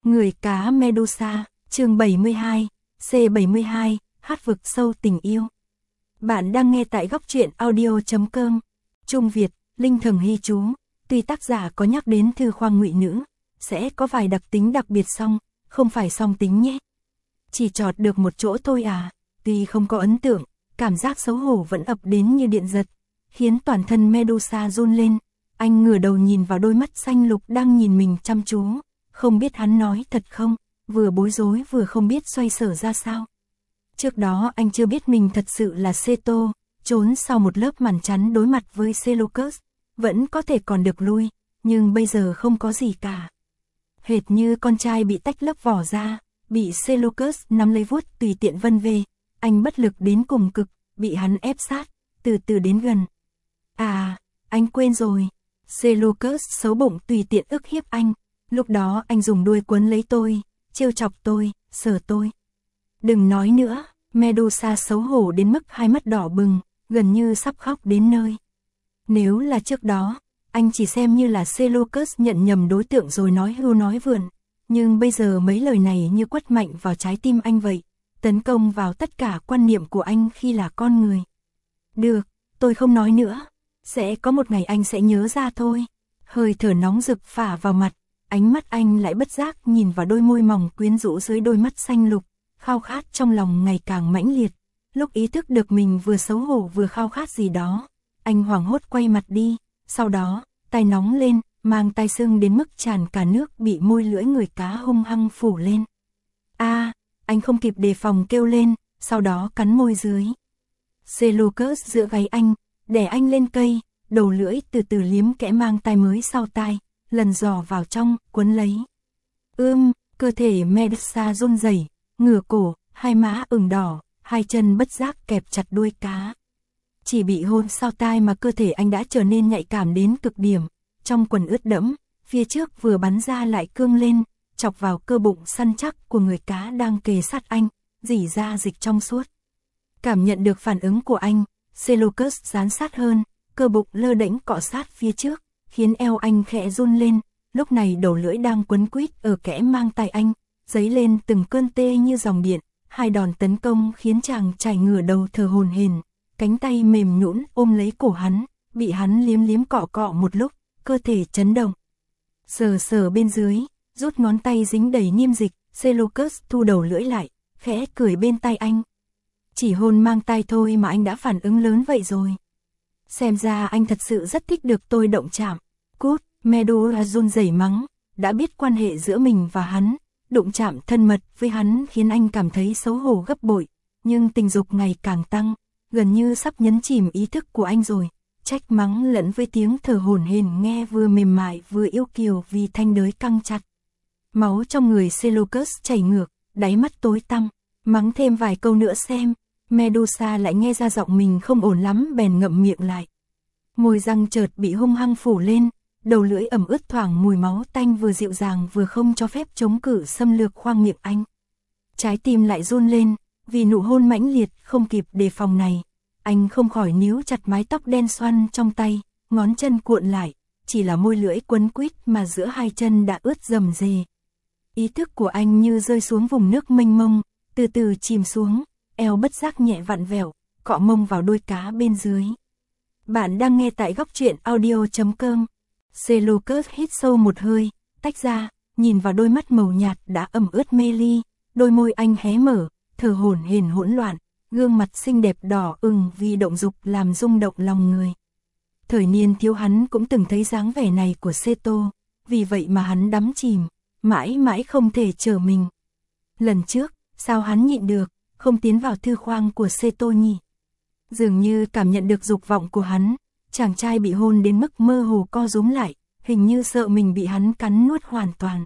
Người cá Medusa, chương 72, C72, hát vực sâu tình yêu. Bạn đang nghe tại góc truyện audio.com. Trung Việt, Linh Thần Hy chú. Tuy tác giả có nhắc đến thư khoang ngụy nữ, sẽ có vài đặc tính đặc biệt song, không phải song tính nhé. Chỉ chọt được một chỗ thôi à, tuy không có ấn tượng, cảm giác xấu hổ vẫn ập đến như điện giật, khiến toàn thân Medusa run lên. Anh ngửa đầu nhìn vào đôi mắt xanh lục đang nhìn mình chăm chú, không biết hắn nói thật không, vừa bối rối vừa không biết xoay sở ra sao. Trước đó anh chưa biết mình thật sự là Ceto, trốn sau một lớp màn chắn đối mặt với Seleucus, vẫn có thể còn được lui, nhưng bây giờ không có gì cả. Hệt như con trai bị tách lớp vỏ ra, bị Seleucus nắm lấy vuốt tùy tiện vân về, anh bất lực đến cùng cực, bị hắn ép sát, từ từ đến gần. À, anh quên rồi. Seleucus xấu bụng tùy tiện ức hiếp anh, lúc đó anh dùng đuôi quấn lấy tôi, trêu chọc tôi, sờ tôi. Đừng nói nữa, Medusa xấu hổ đến mức hai mắt đỏ bừng, gần như sắp khóc đến nơi. Nếu là trước đó, anh chỉ xem như là Seleucus nhận nhầm đối tượng rồi nói hưu nói vượn, nhưng bây giờ mấy lời này như quất mạnh vào trái tim anh vậy, tấn công vào tất cả quan niệm của anh khi là con người. Được, tôi không nói nữa. Sẽ có một ngày anh sẽ nhớ ra thôi. Hơi thở nóng rực phả vào mặt, ánh mắt anh lại bất giác nhìn vào đôi môi mỏng quyến rũ dưới đôi mắt xanh lục, khao khát trong lòng ngày càng mãnh liệt. Lúc ý thức được mình vừa xấu hổ vừa khao khát gì đó, anh hoảng hốt quay mặt đi, sau đó, tay nóng lên, mang tay sưng đến mức tràn cả nước bị môi lưỡi người cá hung hăng phủ lên. A, anh không kịp đề phòng kêu lên, sau đó cắn môi dưới. Seleucus giữa gáy anh, đè anh lên cây, đầu lưỡi từ từ liếm kẽ mang tai mới sau tai, lần dò vào trong, quấn lấy. Cơ thể Medusa run rẩy, ngửa cổ, hai má ửng đỏ, hai chân bất giác kẹp chặt đuôi cá. Chỉ bị hôn sau tai mà cơ thể anh đã trở nên nhạy cảm đến cực điểm, trong quần ướt đẫm, phía trước vừa bắn ra lại cương lên, chọc vào cơ bụng săn chắc của người cá đang kề sát anh, rỉ ra dịch trong suốt. Cảm nhận được phản ứng của anh, Seleucus dán sát hơn, cơ bụng lơ đễnh cọ sát phía trước, khiến eo anh khẽ run lên, lúc này đầu lưỡi đang quấn quýt ở kẽ mang tai anh, dấy lên từng cơn tê như dòng điện, hai đòn tấn công khiến chàng chảy ngửa đầu thở hổn hển, cánh tay mềm nhũn ôm lấy cổ hắn, bị hắn liếm liếm cọ cọ một lúc, cơ thể chấn động. Sờ sờ bên dưới, rút ngón tay dính đầy niêm dịch, Seleucus thu đầu lưỡi lại, khẽ cười bên tai anh. Chỉ hôn mang tai thôi mà anh đã phản ứng lớn vậy rồi. Xem ra anh thật sự rất thích được tôi động chạm. Cút, Medusa run rẩy mắng, đã biết quan hệ giữa mình và hắn, đụng chạm thân mật với hắn khiến anh cảm thấy xấu hổ gấp bội, nhưng tình dục ngày càng tăng, gần như sắp nhấn chìm ý thức của anh rồi. Trách mắng lẫn với tiếng thở hổn hển nghe vừa mềm mại vừa yêu kiều vì thanh đới căng chặt. Máu trong người Seleucus chảy ngược, đáy mắt tối tăm, mắng thêm vài câu nữa xem. Medusa lại nghe ra giọng mình không ổn lắm bèn ngậm miệng lại. Môi răng chợt bị hung hăng phủ lên, đầu lưỡi ẩm ướt thoảng mùi máu tanh vừa dịu dàng vừa không cho phép chống cự xâm lược khoang miệng anh. Trái tim lại run lên, vì nụ hôn mãnh liệt không kịp đề phòng này. Anh không khỏi níu chặt mái tóc đen xoăn trong tay, ngón chân cuộn lại, chỉ là môi lưỡi quấn quýt mà giữa hai chân đã ướt rầm rề. Ý thức của anh như rơi xuống vùng nước mênh mông, từ từ chìm xuống. Eo bất giác nhẹ vặn vẹo, cọ mông vào đuôi cá bên dưới. Bạn đang nghe tại góc truyện audio.com. Seleucus hít sâu một hơi, tách ra, nhìn vào đôi mắt màu nhạt đã ẩm ướt mê ly, đôi môi anh hé mở, thở hổn hển hỗn loạn, gương mặt xinh đẹp đỏ ửng vì động dục làm rung động lòng người. Thời niên thiếu hắn cũng từng thấy dáng vẻ này của Ceto, vì vậy mà hắn đắm chìm, mãi mãi không thể trở mình. Lần trước, sao hắn nhịn được, không tiến vào thư khoang của Ceto nhỉ? Dường như cảm nhận được dục vọng của hắn, chàng trai bị hôn đến mức mơ hồ co rúm lại, hình như sợ mình bị hắn cắn nuốt hoàn toàn.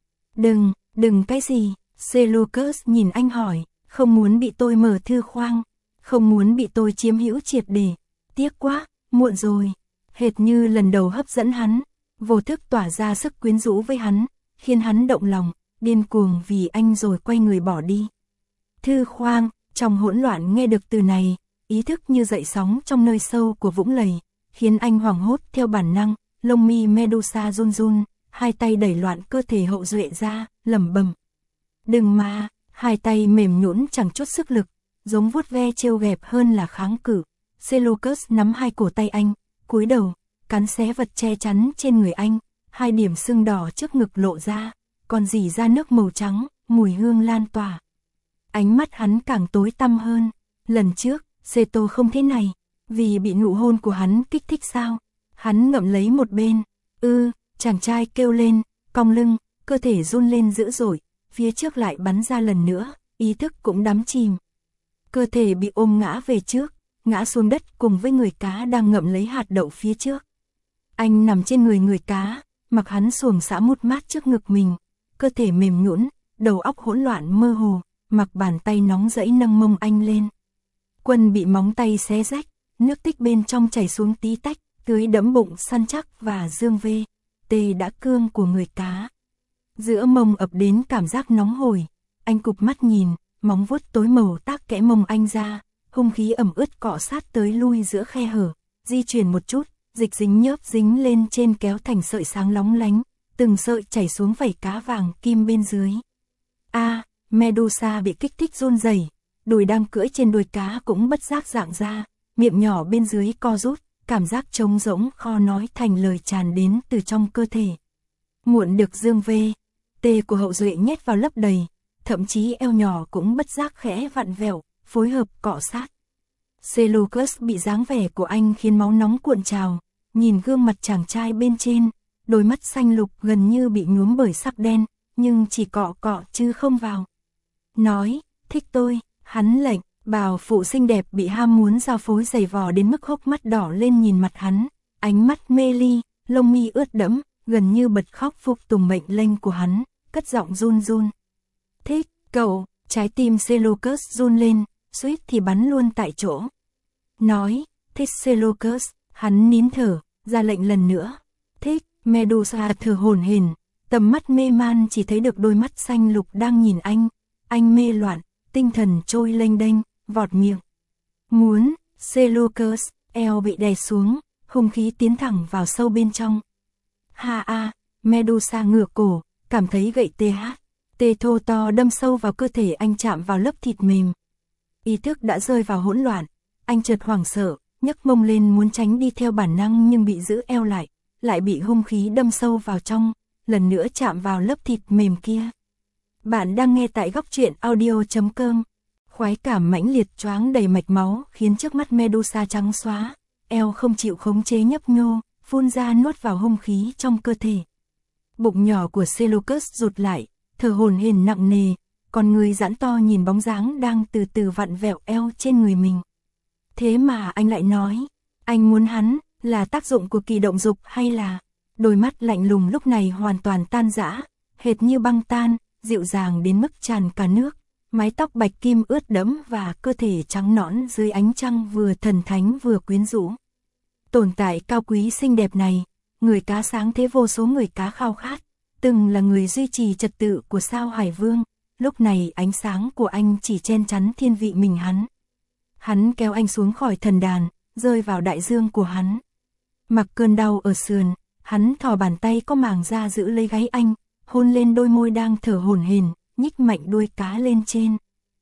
Đừng cái gì? Seleucus nhìn anh hỏi, không muốn bị tôi mở thư khoang, không muốn bị tôi chiếm hữu triệt để. Tiếc quá, muộn rồi. Hệt như lần đầu hấp dẫn hắn, vô thức tỏa ra sức quyến rũ với hắn, khiến hắn động lòng, điên cuồng vì anh rồi quay người bỏ đi. Thư khoang, trong hỗn loạn nghe được từ này, ý thức như dậy sóng trong nơi sâu của vũng lầy, khiến anh hoảng hốt theo bản năng, lông mi Medusa run run, hai tay đẩy loạn cơ thể Hậu Duệ ra, lẩm bẩm. Đừng mà, hai tay mềm nhũn chẳng chút sức lực, giống vuốt ve trêu ghẹo hơn là kháng cự. Seleucus nắm hai cổ tay anh, cúi đầu, cắn xé vật che chắn trên người anh, hai điểm sưng đỏ trước ngực lộ ra, còn rỉ ra nước màu trắng, mùi hương lan tỏa. Ánh mắt hắn càng tối tăm hơn, lần trước, Seto không thế này, vì bị nụ hôn của hắn kích thích sao? Hắn ngậm lấy một bên, chàng trai kêu lên, cong lưng, cơ thể run lên dữ dội, phía trước lại bắn ra lần nữa, ý thức cũng đắm chìm. Cơ thể bị ôm ngã về trước, ngã xuống đất cùng với người cá đang ngậm lấy hạt đậu phía trước. Anh nằm trên người cá, mặc hắn xuồng xã mút mát trước ngực mình, cơ thể mềm nhũn, đầu óc hỗn loạn mơ hồ, mặc bàn tay nóng rẫy nâng mông anh lên. Quân bị móng tay xé rách, nước tích bên trong chảy xuống tí tách, tưới đẫm bụng săn chắc và dương vê, tê đã cương của người cá. Giữa mông ập đến cảm giác nóng hổi, anh cụp mắt nhìn, móng vuốt tối màu tác kẽ mông anh ra, hung khí ẩm ướt cọ sát tới lui giữa khe hở, di chuyển một chút, dịch dính nhớp dính lên trên kéo thành sợi sáng lóng lánh, từng sợi chảy xuống vảy cá vàng kim bên dưới. Medusa bị kích thích run rẩy, đùi đang cưỡi trên đuôi cá cũng bất giác rạng ra, miệng nhỏ bên dưới co rút, cảm giác trống rỗng khó nói thành lời tràn đến từ trong cơ thể. Muộn được dương vê, tê của Hậu Duệ nhét vào lấp đầy, thậm chí eo nhỏ cũng bất giác khẽ vặn vẹo, phối hợp cọ sát. Seleucus bị dáng vẻ của anh khiến máu nóng cuộn trào, nhìn gương mặt chàng trai bên trên, đôi mắt xanh lục gần như bị nhuốm bởi sắc đen, nhưng chỉ cọ cọ chứ không vào. Nói, thích tôi, hắn lệnh, bào phụ xinh đẹp bị ham muốn giao phối giày vò đến mức hốc mắt đỏ lên nhìn mặt hắn, ánh mắt mê ly, lông mi ướt đẫm, gần như bật khóc phục tùng mệnh lệnh của hắn, cất giọng run run. Thích, cậu, trái tim Seleucus run lên, suýt thì bắn luôn tại chỗ. Nói, thích Seleucus, hắn nín thở, ra lệnh lần nữa. Thích, Medusa thở hổn hển, tầm mắt mê man chỉ thấy được đôi mắt xanh lục đang nhìn anh mê loạn, tinh thần trôi lênh đênh, vọt miệng. Muốn, Seleucus, eo bị đè xuống, hung khí tiến thẳng vào sâu bên trong. Medusa ngửa cổ, cảm thấy gậy tê thô to đâm sâu vào cơ thể anh chạm vào lớp thịt mềm. Ý thức đã rơi vào hỗn loạn, anh chợt hoảng sợ, nhấc mông lên muốn tránh đi theo bản năng nhưng bị giữ eo lại bị hung khí đâm sâu vào trong, lần nữa chạm vào lớp thịt mềm kia. Bạn đang nghe tại Góc Truyện Audio.com. Khoái cảm mãnh liệt choáng đầy mạch máu khiến trước mắt Medusa trắng xóa, eo không chịu khống chế nhấp nhô, phun ra nuốt vào hung khí trong cơ thể. Bụng nhỏ của Seleucus rụt lại, thở hổn hển nặng nề, còn người giãn to nhìn bóng dáng đang từ từ vặn vẹo eo trên người mình. Thế mà anh lại nói, anh muốn hắn, là tác dụng của kỳ động dục hay là... Đôi mắt lạnh lùng lúc này hoàn toàn tan rã, hệt như băng tan, dịu dàng đến mức tràn cả nước, mái tóc bạch kim ướt đẫm và cơ thể trắng nõn dưới ánh trăng vừa thần thánh vừa quyến rũ. Tồn tại cao quý xinh đẹp này, người cá sáng thế vô số người cá khao khát, từng là người duy trì trật tự của sao Hải Vương, lúc này ánh sáng của anh chỉ che chắn thiên vị mình hắn. Hắn kéo anh xuống khỏi thần đàn, rơi vào đại dương của hắn. Mặc cơn đau ở sườn, hắn thò bàn tay có màng ra giữ lấy gáy anh, hôn lên đôi môi đang thở hổn hển, nhích mạnh đuôi cá lên trên.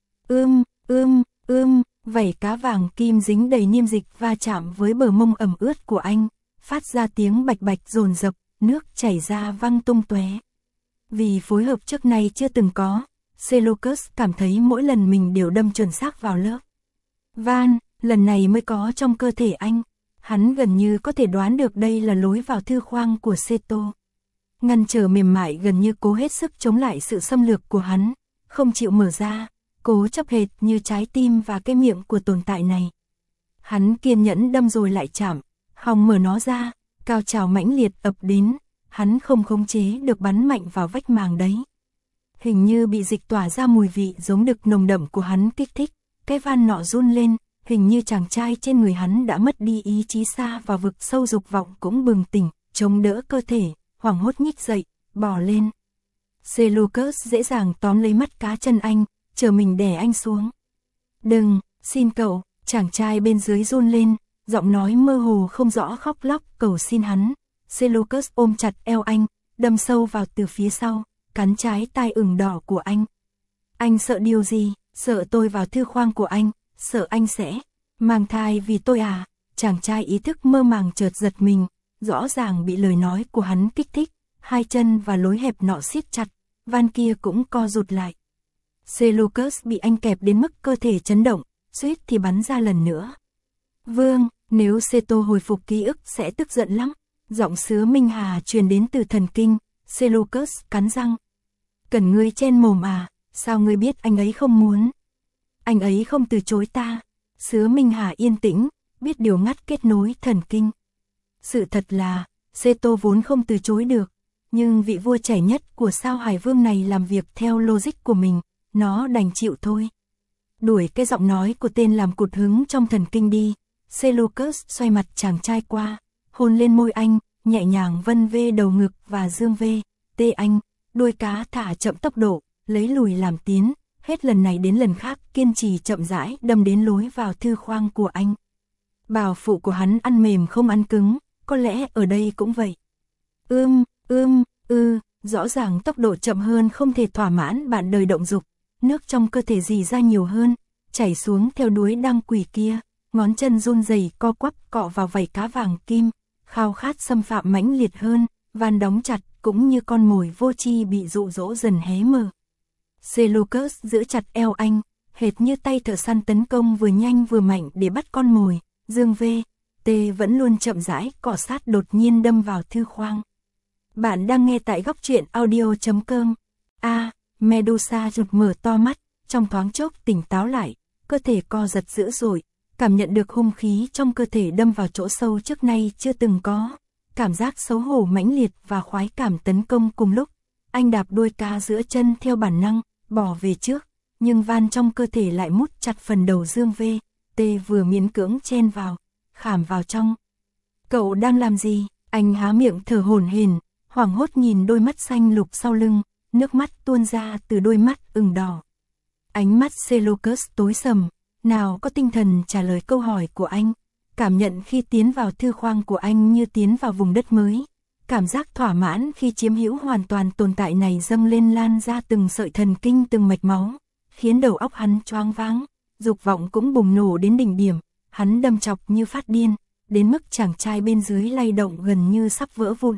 Vảy cá vàng kim dính đầy niêm dịch va chạm với bờ mông ẩm ướt của anh, phát ra tiếng bạch bạch dồn dập, nước chảy ra văng tung tóe. Vì phối hợp trước nay chưa từng có, Seleucus cảm thấy mỗi lần mình đều đâm chuẩn xác vào lớp van, lần này mới có trong cơ thể anh. Hắn gần như có thể đoán được đây là lối vào thư khoang của Seto. Ngăn trở mềm mại gần như cố hết sức chống lại sự xâm lược của hắn, không chịu mở ra, cố chấp hệt như trái tim và cái miệng của tồn tại này. Hắn kiên nhẫn đâm rồi lại chạm, hòng mở nó ra, cao trào mãnh liệt ập đến, hắn không khống chế được bắn mạnh vào vách màng đấy. Hình như bị dịch tỏa ra mùi vị giống đực nồng đậm của hắn kích thích, cái van nọ run lên, hình như chàng trai trên người hắn đã mất đi ý chí xa vào vực sâu dục vọng cũng bừng tỉnh, chống đỡ cơ thể, hoảng hốt nhích dậy, bò lên. Seleucus dễ dàng tóm lấy mắt cá chân anh, chờ mình đè anh xuống. Đừng, xin cậu, chàng trai bên dưới run lên, giọng nói mơ hồ không rõ khóc lóc cầu xin hắn. Seleucus ôm chặt eo anh, đâm sâu vào từ phía sau, cắn trái tai ửng đỏ của anh. Anh sợ điều gì? Sợ tôi vào thư khoang của anh, sợ anh sẽ mang thai vì tôi à? Chàng trai ý thức mơ màng chợt giật mình, rõ ràng bị lời nói của hắn kích thích, hai chân và lối hẹp nọ siết chặt, van kia cũng co rụt lại. Seleucus bị anh kẹp đến mức cơ thể chấn động, suýt thì bắn ra lần nữa. Vương, nếu Seto hồi phục ký ức sẽ tức giận lắm. Giọng sứa Minh Hà truyền đến từ thần kinh. Seleucus cắn răng. Cần ngươi chen mồm à? Sao ngươi biết anh ấy không muốn? Anh ấy không từ chối ta. Sứa Minh Hà yên tĩnh, biết điều ngắt kết nối thần kinh. Sự thật là, Seto vốn không từ chối được, nhưng vị vua trẻ nhất của sao Hải Vương này làm việc theo logic của mình, nó đành chịu thôi. Đuổi cái giọng nói của tên làm cụt hứng trong thần kinh đi. Seleucus xoay mặt chàng trai qua, hôn lên môi anh, nhẹ nhàng vân vê đầu ngực và dương vê, tê anh, đuôi cá thả chậm tốc độ, lấy lùi làm tiến, hết lần này đến lần khác kiên trì chậm rãi đâm đến lối vào thư khoang của anh. Bào phụ của hắn ăn mềm không ăn cứng, có lẽ ở đây cũng vậy. Rõ ràng tốc độ chậm hơn không thể thỏa mãn bạn đời động dục, nước trong cơ thể dì ra nhiều hơn, chảy xuống theo đuối đang quỷ kia, ngón chân run rẩy co quắp cọ vào vảy cá vàng kim, khao khát xâm phạm mãnh liệt hơn, van đóng chặt cũng như con mồi vô tri bị dụ dỗ dần hé mở. Seleucus giữ chặt eo anh, hệt như tay thợ săn tấn công vừa nhanh vừa mạnh để bắt con mồi, dương vê, tê vẫn luôn chậm rãi cọ sát đột nhiên đâm vào thư khoang. Bạn đang nghe tại góc truyện audio.com. Medusa rụt mở to mắt, trong thoáng chốc tỉnh táo lại, cơ thể co giật dữ dội, cảm nhận được hung khí trong cơ thể đâm vào chỗ sâu trước nay chưa từng có. Cảm giác xấu hổ mãnh liệt và khoái cảm tấn công cùng lúc. Anh đạp đuôi cá giữa chân theo bản năng, bỏ về trước, nhưng van trong cơ thể lại mút chặt phần đầu dương vê, tê vừa miễn cưỡng chen vào, khảm vào trong. Cậu đang làm gì? Anh há miệng thở hổn hển, hoảng hốt nhìn đôi mắt xanh lục sau lưng, nước mắt tuôn ra từ đôi mắt ửng đỏ. Ánh mắt Seleucus tối sầm, nào có tinh thần trả lời câu hỏi của anh. Cảm nhận khi tiến vào thư khoang của anh như tiến vào vùng đất mới. Cảm giác thỏa mãn khi chiếm hữu hoàn toàn tồn tại này dâng lên lan ra từng sợi thần kinh từng mạch máu, khiến đầu óc hắn choáng váng, dục vọng cũng bùng nổ đến đỉnh điểm, hắn đâm chọc như phát điên, đến mức chàng trai bên dưới lay động gần như sắp vỡ vụn.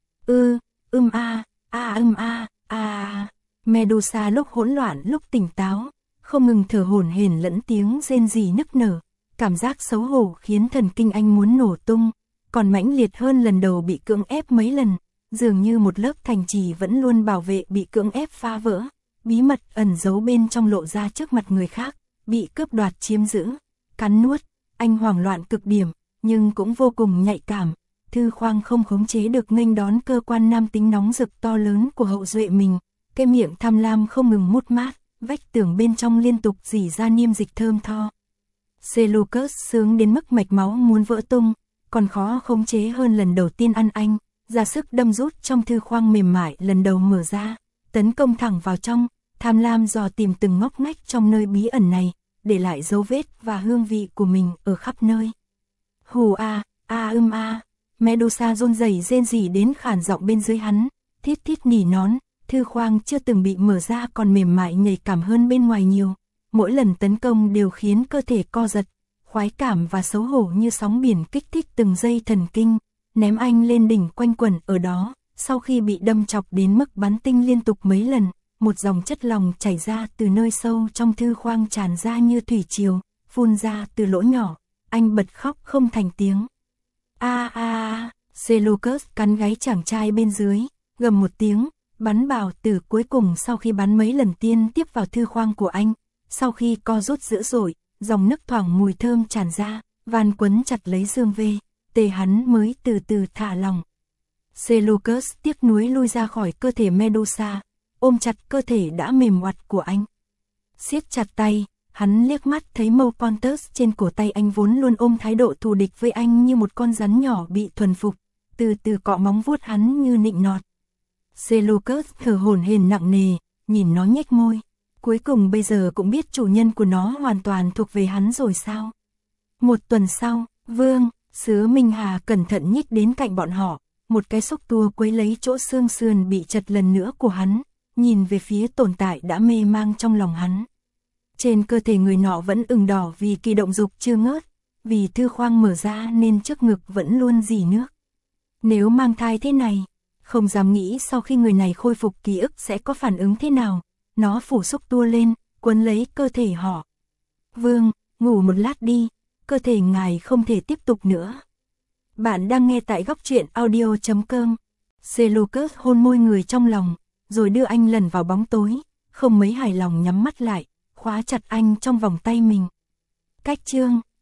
Medusa lúc hỗn loạn lúc tỉnh táo, không ngừng thở hổn hển lẫn tiếng rên rỉ nức nở, cảm giác xấu hổ khiến thần kinh anh muốn nổ tung, còn mãnh liệt hơn lần đầu bị cưỡng ép mấy lần, dường như một lớp thành trì vẫn luôn bảo vệ bị cưỡng ép phá vỡ, bí mật ẩn giấu bên trong lộ ra trước mặt người khác, bị cướp đoạt chiếm giữ, cắn nuốt, anh hoảng loạn cực điểm, nhưng cũng vô cùng nhạy cảm. Thư khoang không khống chế được nghênh đón cơ quan nam tính nóng rực to lớn của hậu duệ mình, cái miệng tham lam không ngừng mút mát, vách tường bên trong liên tục rỉ ra niêm dịch thơm tho. Seleucus sướng đến mức mạch máu muốn vỡ tung, còn khó khống chế hơn lần đầu tiên ăn anh, ra sức đâm rút trong thư khoang mềm mại lần đầu mở ra, tấn công thẳng vào trong, tham lam dò tìm từng ngóc ngách trong nơi bí ẩn này, để lại dấu vết và hương vị của mình ở khắp nơi. Hù Medusa run rẩy rên rỉ đến khản giọng bên dưới hắn, thít thít nỉ nón, thư khoang chưa từng bị mở ra còn mềm mại nhạy cảm hơn bên ngoài nhiều. Mỗi lần tấn công đều khiến cơ thể co giật, khoái cảm và xấu hổ như sóng biển kích thích từng dây thần kinh, ném anh lên đỉnh quanh quẩn ở đó. Sau khi bị đâm chọc đến mức bắn tinh liên tục mấy lần, một dòng chất lỏng chảy ra từ nơi sâu trong thư khoang tràn ra như thủy triều, phun ra từ lỗ nhỏ, anh bật khóc không thành tiếng. Seleucus cắn gáy chàng trai bên dưới, gầm một tiếng, bắn bào tử cuối cùng sau khi bắn mấy lần tiên tiếp vào thư khoang của anh. Sau khi co rút dữ dội, dòng nước thoảng mùi thơm tràn ra, van quấn chặt lấy dương vê, tê hắn mới từ từ thả lỏng. Seleucus tiếc nuối lui ra khỏi cơ thể Medusa, ôm chặt cơ thể đã mềm oặt của anh. Siết chặt tay, hắn liếc mắt thấy mâu Pontus trên cổ tay anh vốn luôn ôm thái độ thù địch với anh như một con rắn nhỏ bị thuần phục, từ từ cọ móng vuốt hắn như nịnh nọt. Seleucus thở hổn hển nặng nề, nhìn nó nhếch môi. Cuối cùng bây giờ cũng biết chủ nhân của nó hoàn toàn thuộc về hắn rồi sao? Một tuần sau, Vương, Sứa Minh Hà cẩn thận nhích đến cạnh bọn họ, một cái xúc tua quấy lấy chỗ xương sườn bị chật lần nữa của hắn, nhìn về phía tồn tại đã mê mang trong lòng hắn. Trên cơ thể người nọ vẫn ửng đỏ vì kỳ động dục chưa ngớt, vì thư khoang mở ra nên trước ngực vẫn luôn rỉ nước. Nếu mang thai thế này, không dám nghĩ sau khi người này khôi phục ký ức sẽ có phản ứng thế nào. Nó phủ xúc tua lên, quấn lấy cơ thể họ. Vương, ngủ một lát đi, cơ thể ngài không thể tiếp tục nữa. Bạn đang nghe tại góc truyện audio.com. Seleucus hôn môi người trong lòng, rồi đưa anh lần vào bóng tối, không mấy hài lòng nhắm mắt lại, khóa chặt anh trong vòng tay mình. Cách chương